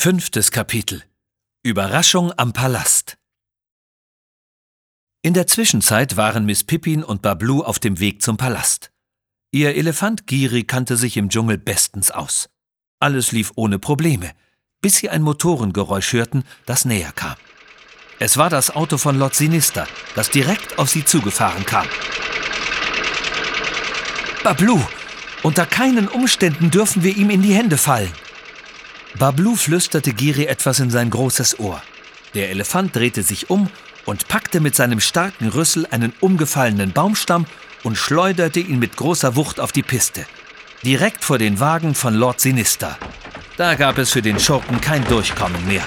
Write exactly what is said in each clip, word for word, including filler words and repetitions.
Fünftes Kapitel. Überraschung am Palast. In der Zwischenzeit waren Miss Pippin und Bablu auf dem Weg zum Palast. Ihr Elefant Giri kannte sich im Dschungel bestens aus. Alles lief ohne Probleme, bis sie ein Motorengeräusch hörten, das näher kam. Es war das Auto von Lord Sinister, das direkt auf sie zugefahren kam. »Bablu, unter keinen Umständen dürfen wir ihm in die Hände fallen!« Bablu flüsterte Giri etwas in sein großes Ohr. Der Elefant drehte sich um und packte mit seinem starken Rüssel einen umgefallenen Baumstamm und schleuderte ihn mit großer Wucht auf die Piste. Direkt vor den Wagen von Lord Sinister. Da gab es für den Schurken kein Durchkommen mehr.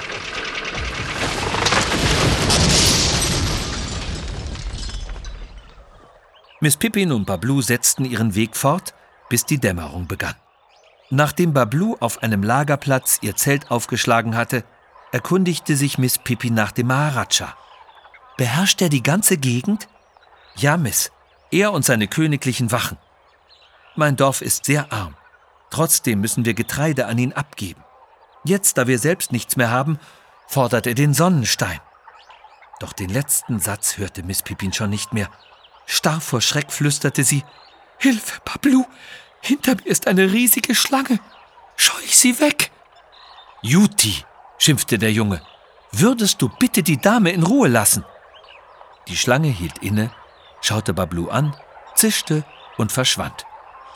Miss Pippin und Bablu setzten ihren Weg fort, bis die Dämmerung begann. Nachdem Bablu auf einem Lagerplatz ihr Zelt aufgeschlagen hatte, erkundigte sich Miss Pippin nach dem Maharaja. »Beherrscht er die ganze Gegend?« »Ja, Miss, er und seine königlichen Wachen. Mein Dorf ist sehr arm. Trotzdem müssen wir Getreide an ihn abgeben. Jetzt, da wir selbst nichts mehr haben, fordert er den Sonnenstein.« Doch den letzten Satz hörte Miss Pippin schon nicht mehr. Starr vor Schreck flüsterte sie: »Hilfe, Bablu! Hinter mir ist eine riesige Schlange. Scheuch sie weg!« »Juti«, schimpfte der Junge, »würdest du bitte die Dame in Ruhe lassen?« Die Schlange hielt inne, schaute Bablu an, zischte und verschwand.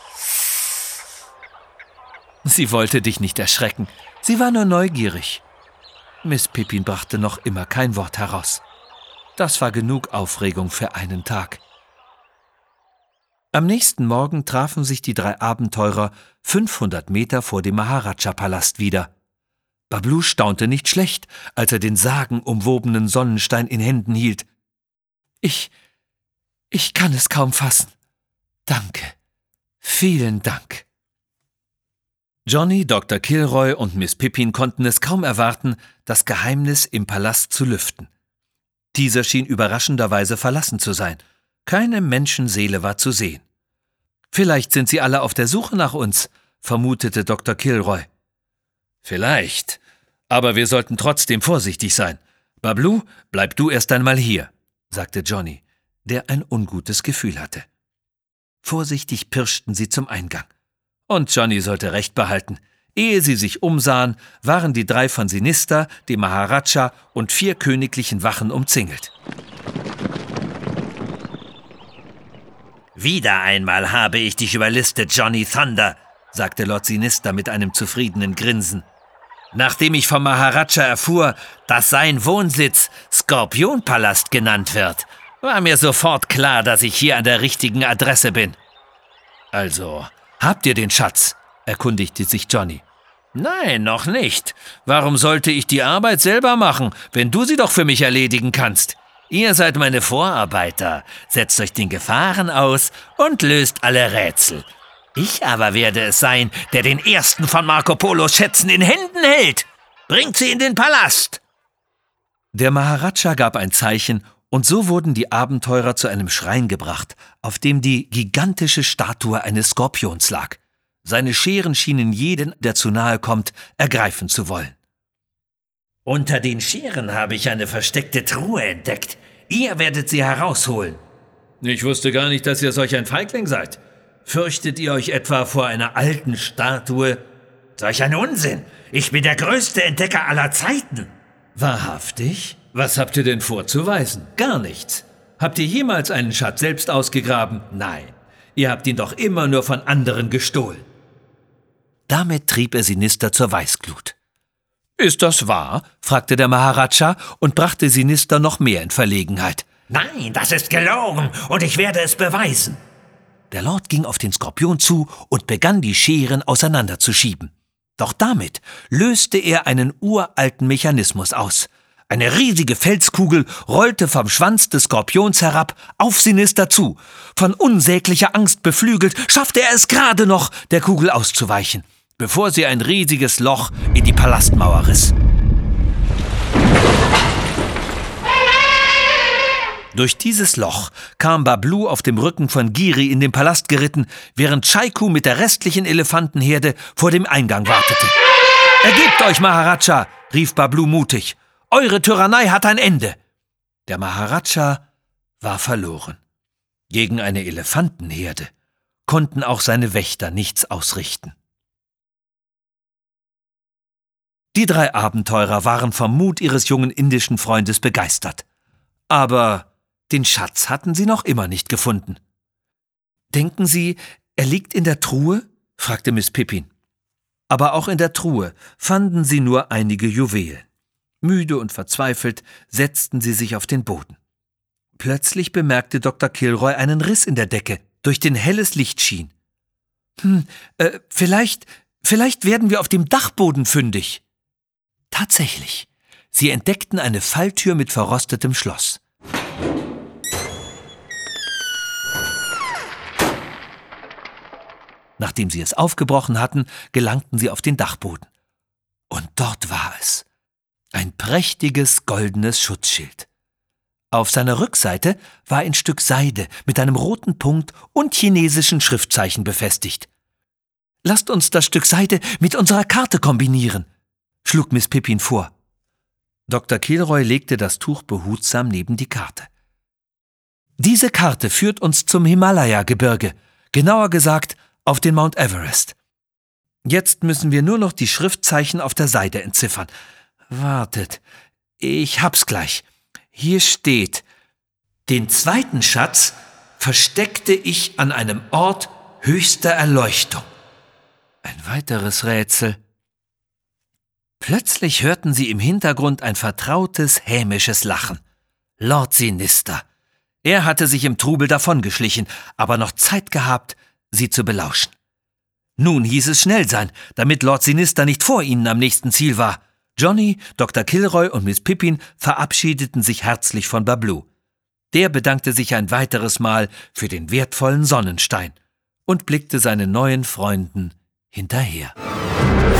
Sie wollte dich nicht erschrecken, sie war nur neugierig. Miss Pippin brachte noch immer kein Wort heraus. Das war genug Aufregung für einen Tag. Am nächsten Morgen trafen sich die drei Abenteurer fünfhundert Meter vor dem Maharaja-Palast wieder. Bablu staunte nicht schlecht, als er den sagenumwobenen Sonnenstein in Händen hielt. Ich, ich kann es kaum fassen. Danke, vielen Dank. Johnny, Doktor Kilroy und Miss Pippin konnten es kaum erwarten, das Geheimnis im Palast zu lüften. Dieser schien überraschenderweise verlassen zu sein. Keine Menschenseele war zu sehen. »Vielleicht sind sie alle auf der Suche nach uns«, vermutete Doktor Kilroy. »Vielleicht, aber wir sollten trotzdem vorsichtig sein. Bablu, bleib du erst einmal hier«, sagte Johnny, der ein ungutes Gefühl hatte. Vorsichtig pirschten sie zum Eingang. Und Johnny sollte Recht behalten. Ehe sie sich umsahen, waren die drei von Sinister, dem Maharaja und vier königlichen Wachen umzingelt. »Wieder einmal habe ich dich überlistet, Johnny Thunder«, sagte Lord Sinister mit einem zufriedenen Grinsen. »Nachdem ich vom Maharaja erfuhr, dass sein Wohnsitz Skorpionpalast genannt wird, war mir sofort klar, dass ich hier an der richtigen Adresse bin.« »Also, habt ihr den Schatz?« erkundigte sich Johnny. »Nein, noch nicht. Warum sollte ich die Arbeit selber machen, wenn du sie doch für mich erledigen kannst? Ihr seid meine Vorarbeiter, setzt euch den Gefahren aus und löst alle Rätsel. Ich aber werde es sein, der den ersten von Marco Polos Schätzen in Händen hält. Bringt sie in den Palast!« Der Maharaja gab ein Zeichen, und so wurden die Abenteurer zu einem Schrein gebracht, auf dem die gigantische Statue eines Skorpions lag. Seine Scheren schienen jeden, der zu nahe kommt, ergreifen zu wollen. »Unter den Scheren habe ich eine versteckte Truhe entdeckt. Ihr werdet sie herausholen.« »Ich wusste gar nicht, dass ihr solch ein Feigling seid. Fürchtet ihr euch etwa vor einer alten Statue?« »Solch ein Unsinn! Ich bin der größte Entdecker aller Zeiten!« »Wahrhaftig? Was habt ihr denn vorzuweisen? Gar nichts. Habt ihr jemals einen Schatz selbst ausgegraben? Nein. Ihr habt ihn doch immer nur von anderen gestohlen.« Damit trieb er Sinister zur Weißglut. »Ist das wahr?« fragte der Maharaja und brachte Sinister noch mehr in Verlegenheit. »Nein, das ist gelogen und ich werde es beweisen.« Der Lord ging auf den Skorpion zu und begann, die Scheren auseinanderzuschieben. Doch damit löste er einen uralten Mechanismus aus. Eine riesige Felskugel rollte vom Schwanz des Skorpions herab auf Sinister zu. Von unsäglicher Angst beflügelt, schaffte er es gerade noch, der Kugel auszuweichen, bevor sie ein riesiges Loch in die Palastmauer riss. Durch dieses Loch kam Bablu auf dem Rücken von Giri in den Palast geritten, während Chaiku mit der restlichen Elefantenherde vor dem Eingang wartete. »Ergebt euch, Maharaja«, rief Bablu mutig. »Eure Tyrannei hat ein Ende.« Der Maharaja war verloren. Gegen eine Elefantenherde konnten auch seine Wächter nichts ausrichten. Die drei Abenteurer waren vom Mut ihres jungen indischen Freundes begeistert. Aber den Schatz hatten sie noch immer nicht gefunden. »Denken Sie, er liegt in der Truhe?« fragte Miss Pippin. Aber auch in der Truhe fanden sie nur einige Juwelen. Müde und verzweifelt setzten sie sich auf den Boden. Plötzlich bemerkte Doktor Kilroy einen Riss in der Decke, durch den helles Licht schien. »Hm, äh, vielleicht, vielleicht werden wir auf dem Dachboden fündig.« Tatsächlich, sie entdeckten eine Falltür mit verrostetem Schloss. Nachdem sie es aufgebrochen hatten, gelangten sie auf den Dachboden. Und dort war es. Ein prächtiges goldenes Schutzschild. Auf seiner Rückseite war ein Stück Seide mit einem roten Punkt und chinesischen Schriftzeichen befestigt. »Lasst uns das Stück Seide mit unserer Karte kombinieren«, schlug Miss Pippin vor. Doktor Kilroy legte das Tuch behutsam neben die Karte. »Diese Karte führt uns zum Himalaya-Gebirge, genauer gesagt auf den Mount Everest. Jetzt müssen wir nur noch die Schriftzeichen auf der Seite entziffern. Wartet, ich hab's gleich. Hier steht: Den zweiten Schatz versteckte ich an einem Ort höchster Erleuchtung.« Ein weiteres Rätsel. Plötzlich hörten sie im Hintergrund ein vertrautes, hämisches Lachen. Lord Sinister. Er hatte sich im Trubel davongeschlichen, aber noch Zeit gehabt, sie zu belauschen. Nun hieß es schnell sein, damit Lord Sinister nicht vor ihnen am nächsten Ziel war. Johnny, Doktor Kilroy und Miss Pippin verabschiedeten sich herzlich von Bablu. Der bedankte sich ein weiteres Mal für den wertvollen Sonnenstein und blickte seinen neuen Freunden hinterher.